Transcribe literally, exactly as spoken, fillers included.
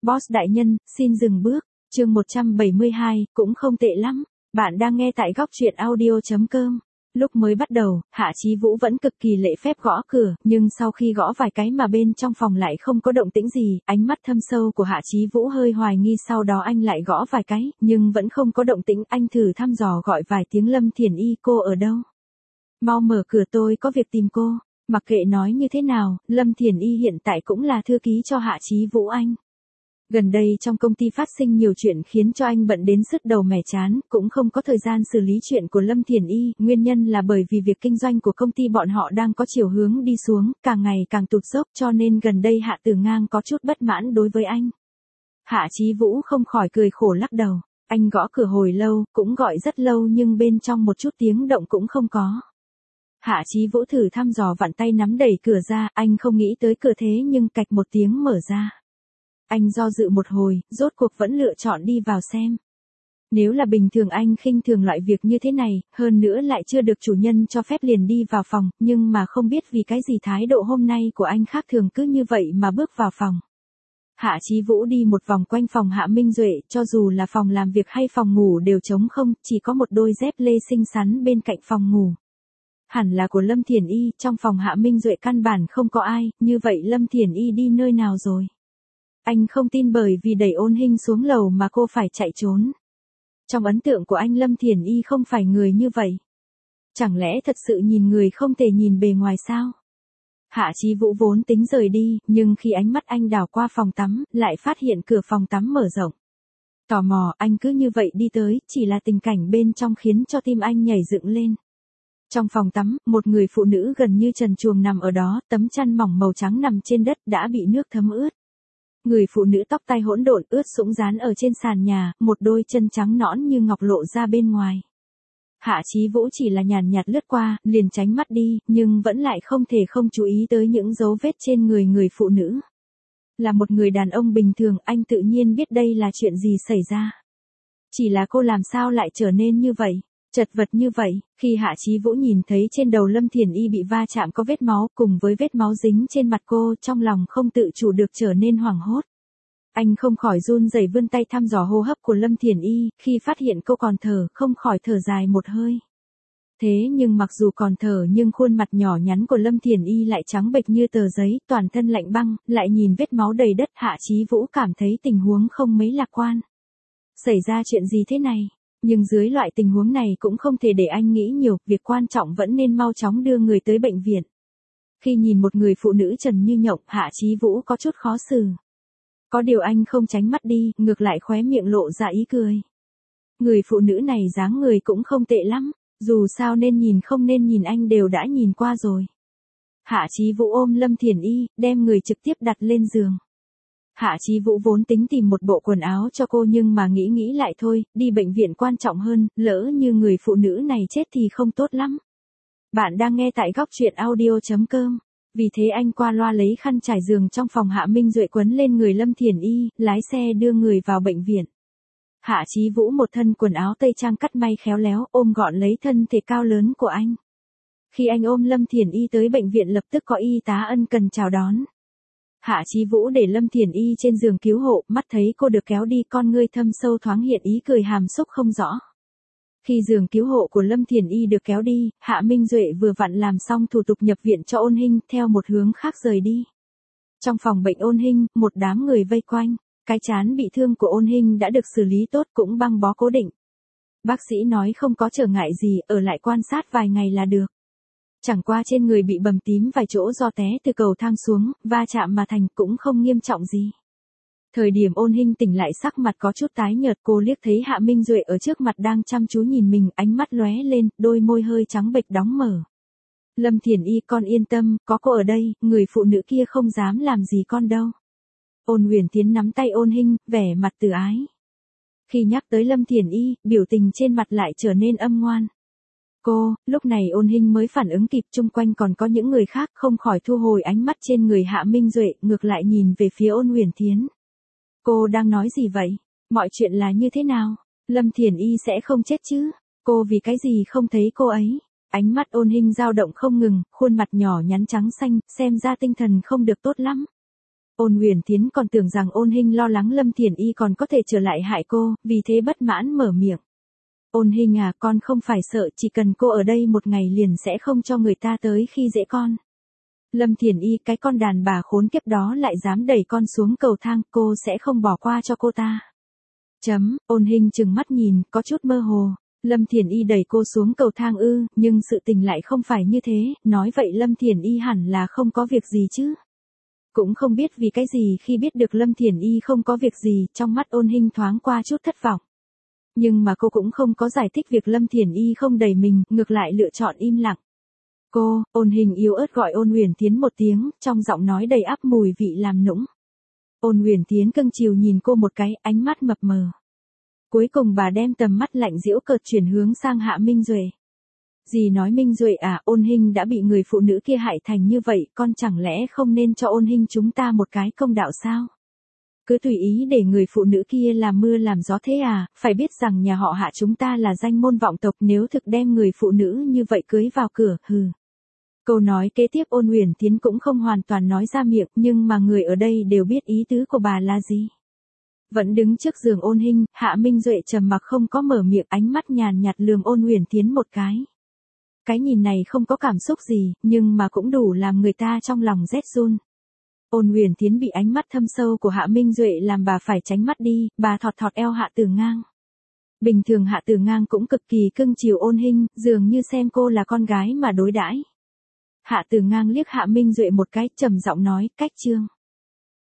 Boss đại nhân, xin dừng bước. Chương một trăm bảy mươi hai, cũng không tệ lắm. Bạn đang nghe tại góc truyện audio chấm com. Lúc mới bắt đầu, Hạ Chí Vũ vẫn cực kỳ lễ phép gõ cửa, nhưng sau khi gõ vài cái mà bên trong phòng lại không có động tĩnh gì, ánh mắt thâm sâu của Hạ Chí Vũ hơi hoài nghi, sau đó anh lại gõ vài cái, nhưng vẫn không có động tĩnh, anh thử thăm dò gọi vài tiếng. Lâm Thiển Y, cô ở đâu? Mau mở cửa, tôi có việc tìm cô. Mặc kệ nói như thế nào, Lâm Thiển Y hiện tại cũng là thư ký cho Hạ Chí Vũ anh. Gần đây trong công ty phát sinh nhiều chuyện khiến cho anh bận đến sứt đầu mẻ chán, cũng không có thời gian xử lý chuyện của Lâm Thiển Y, nguyên nhân là bởi vì việc kinh doanh của công ty bọn họ đang có chiều hướng đi xuống, càng ngày càng tụt dốc, cho nên gần đây Hạ Tử Ngang có chút bất mãn đối với anh. Hạ Chí Vũ không khỏi cười khổ lắc đầu, anh gõ cửa hồi lâu, cũng gọi rất lâu nhưng bên trong một chút tiếng động cũng không có. Hạ Chí Vũ thử thăm dò vặn tay nắm đẩy cửa ra, anh không nghĩ tới cửa thế nhưng cạch một tiếng mở ra. Anh do dự một hồi, rốt cuộc vẫn lựa chọn đi vào xem. Nếu là bình thường anh khinh thường loại việc như thế này, hơn nữa lại chưa được chủ nhân cho phép liền đi vào phòng, nhưng mà không biết vì cái gì thái độ hôm nay của anh khác thường, cứ như vậy mà bước vào phòng. Hạ Chí Vũ đi một vòng quanh phòng Hạ Minh Duệ, cho dù là phòng làm việc hay phòng ngủ đều trống không, chỉ có một đôi dép lê xinh xắn bên cạnh phòng ngủ. Hẳn là của Lâm Thiển Y, trong phòng Hạ Minh Duệ căn bản không có ai, như vậy Lâm Thiển Y đi nơi nào rồi? Anh không tin bởi vì đẩy Ôn Hinh xuống lầu mà cô phải chạy trốn. Trong ấn tượng của anh Lâm Thiển Y không phải người như vậy. Chẳng lẽ thật sự nhìn người không thể nhìn bề ngoài sao? Hạ Chí Vũ vốn tính rời đi, nhưng khi ánh mắt anh đảo qua phòng tắm, lại phát hiện cửa phòng tắm mở rộng. Tò mò, anh cứ như vậy đi tới, chỉ là tình cảnh bên trong khiến cho tim anh nhảy dựng lên. Trong phòng tắm, một người phụ nữ gần như trần truồng nằm ở đó, tấm chăn mỏng màu trắng nằm trên đất đã bị nước thấm ướt. Người phụ nữ tóc tai hỗn độn ướt sũng dán ở trên sàn nhà, một đôi chân trắng nõn như ngọc lộ ra bên ngoài. Hạ Chí Vũ chỉ là nhàn nhạt lướt qua, liền tránh mắt đi, nhưng vẫn lại không thể không chú ý tới những dấu vết trên người người phụ nữ. Là một người đàn ông bình thường, anh tự nhiên biết đây là chuyện gì xảy ra. Chỉ là cô làm sao lại trở nên như vậy? Chật vật như vậy, khi Hạ Chí Vũ nhìn thấy trên đầu Lâm Thiển Y bị va chạm có vết máu cùng với vết máu dính trên mặt cô, trong lòng không tự chủ được trở nên hoảng hốt. Anh không khỏi run rẩy vươn tay thăm dò hô hấp của Lâm Thiển Y, khi phát hiện cô còn thở, không khỏi thở dài một hơi. Thế nhưng mặc dù còn thở nhưng khuôn mặt nhỏ nhắn của Lâm Thiển Y lại trắng bệch như tờ giấy, toàn thân lạnh băng, lại nhìn vết máu đầy đất. Hạ Chí Vũ cảm thấy tình huống không mấy lạc quan. Xảy ra chuyện gì thế này? Nhưng dưới loại tình huống này cũng không thể để anh nghĩ nhiều, việc quan trọng vẫn nên mau chóng đưa người tới bệnh viện. Khi nhìn một người phụ nữ trần như nhộng, Hạ Chí Vũ có chút khó xử. Có điều anh không tránh mắt đi, ngược lại khóe miệng lộ ra ý cười. Người phụ nữ này dáng người cũng không tệ lắm, dù sao nên nhìn không nên nhìn anh đều đã nhìn qua rồi. Hạ Chí Vũ ôm Lâm Thiển Y, đem người trực tiếp đặt lên giường. Hạ Chí Vũ vốn tính tìm một bộ quần áo cho cô nhưng mà nghĩ nghĩ lại thôi, đi bệnh viện quan trọng hơn, lỡ như người phụ nữ này chết thì không tốt lắm. Bạn đang nghe tại góc truyện audio chấm com. Vì thế anh qua loa lấy khăn trải giường trong phòng Hạ Minh Duệ quấn lên người Lâm Thiển Y, lái xe đưa người vào bệnh viện. Hạ Chí Vũ một thân quần áo tây trang cắt may khéo léo, ôm gọn lấy thân thể cao lớn của anh. Khi anh ôm Lâm Thiển Y tới bệnh viện lập tức có y tá ân cần chào đón. Hạ Chí Vũ để Lâm Thiển Y trên giường cứu hộ, mắt thấy cô được kéo đi, con ngươi thâm sâu thoáng hiện ý cười hàm xúc không rõ. Khi giường cứu hộ của Lâm Thiển Y được kéo đi, Hạ Minh Duệ vừa vặn làm xong thủ tục nhập viện cho Ôn Hinh, theo một hướng khác rời đi. Trong phòng bệnh Ôn Hinh, một đám người vây quanh, cái trán bị thương của Ôn Hinh đã được xử lý tốt, cũng băng bó cố định. Bác sĩ nói không có trở ngại gì, ở lại quan sát vài ngày là được. Chẳng qua trên người bị bầm tím vài chỗ do té từ cầu thang xuống, va chạm mà thành, cũng không nghiêm trọng gì. Thời điểm Ôn Hinh tỉnh lại sắc mặt có chút tái nhợt, cô liếc thấy Hạ Minh Duệ ở trước mặt đang chăm chú nhìn mình, ánh mắt lóe lên, đôi môi hơi trắng bệch đóng mở. Lâm Thiển Y, con yên tâm, có cô ở đây, người phụ nữ kia không dám làm gì con đâu. Ôn Huyền Tiến nắm tay Ôn Hinh, vẻ mặt từ ái. Khi nhắc tới Lâm Thiển Y, biểu tình trên mặt lại trở nên âm ngoan. Cô, lúc này Ôn Hinh mới phản ứng kịp, chung quanh còn có những người khác, không khỏi thu hồi ánh mắt trên người Hạ Minh Duệ, ngược lại nhìn về phía Ôn Huyền Thiến. Cô đang nói gì vậy? Mọi chuyện là như thế nào? Lâm Thiển Y sẽ không chết chứ? Cô vì cái gì không thấy cô ấy? Ánh mắt Ôn Hinh dao động không ngừng, khuôn mặt nhỏ nhắn trắng xanh, xem ra tinh thần không được tốt lắm. Ôn Huyền Tiến còn tưởng rằng Ôn Hinh lo lắng Lâm Thiển Y còn có thể trở lại hại cô, vì thế bất mãn mở miệng. Ôn Hinh à, con không phải sợ, chỉ cần cô ở đây một ngày liền sẽ không cho người ta tới khi dễ con. Lâm Thiển Y, cái con đàn bà khốn kiếp đó lại dám đẩy con xuống cầu thang, cô sẽ không bỏ qua cho cô ta. Chấm, Ôn Hinh chừng mắt nhìn, có chút mơ hồ. Lâm Thiển Y đẩy cô xuống cầu thang ư, nhưng sự tình lại không phải như thế, nói vậy Lâm Thiển Y hẳn là không có việc gì chứ. Cũng không biết vì cái gì khi biết được Lâm Thiển Y không có việc gì, trong mắt Ôn Hinh thoáng qua chút thất vọng. Nhưng mà cô cũng không có giải thích việc Lâm Thiển Y không đẩy mình, ngược lại lựa chọn im lặng. Cô, Ôn Hinh yếu ớt gọi Ôn Huyền Tiến một tiếng, trong giọng nói đầy ắp mùi vị làm nũng. Ôn Huyền Tiến cưng chiều nhìn cô một cái, ánh mắt mập mờ. Cuối cùng bà đem tầm mắt lạnh giễu cợt chuyển hướng sang Hạ Minh Duệ. Dì nói Minh Duệ à, Ôn Hinh đã bị người phụ nữ kia hại thành như vậy, con chẳng lẽ không nên cho Ôn Hinh chúng ta một cái công đạo sao? Cứ tùy ý để người phụ nữ kia làm mưa làm gió thế à, phải biết rằng nhà họ Hạ chúng ta là danh môn vọng tộc, nếu thực đem người phụ nữ như vậy cưới vào cửa, hừ. Câu nói kế tiếp Ôn Huyền Tiến cũng không hoàn toàn nói ra miệng, nhưng mà người ở đây đều biết ý tứ của bà là gì. Vẫn đứng trước giường Ôn Hinh, Hạ Minh Duệ trầm mặc không có mở miệng, ánh mắt nhàn nhạt lườm Ôn Huyền Tiến một cái. Cái nhìn này không có cảm xúc gì, nhưng mà cũng đủ làm người ta trong lòng rét run. Ôn Huyền Tiến bị ánh mắt thâm sâu của Hạ Minh Duệ làm bà phải tránh mắt đi, bà thọt thọt eo Hạ Tử Ngang. Bình thường Hạ Tử Ngang cũng cực kỳ cưng chiều Ôn Hinh, dường như xem cô là con gái mà đối đãi. Hạ Tử Ngang liếc Hạ Minh Duệ một cái, trầm giọng nói, cách chương.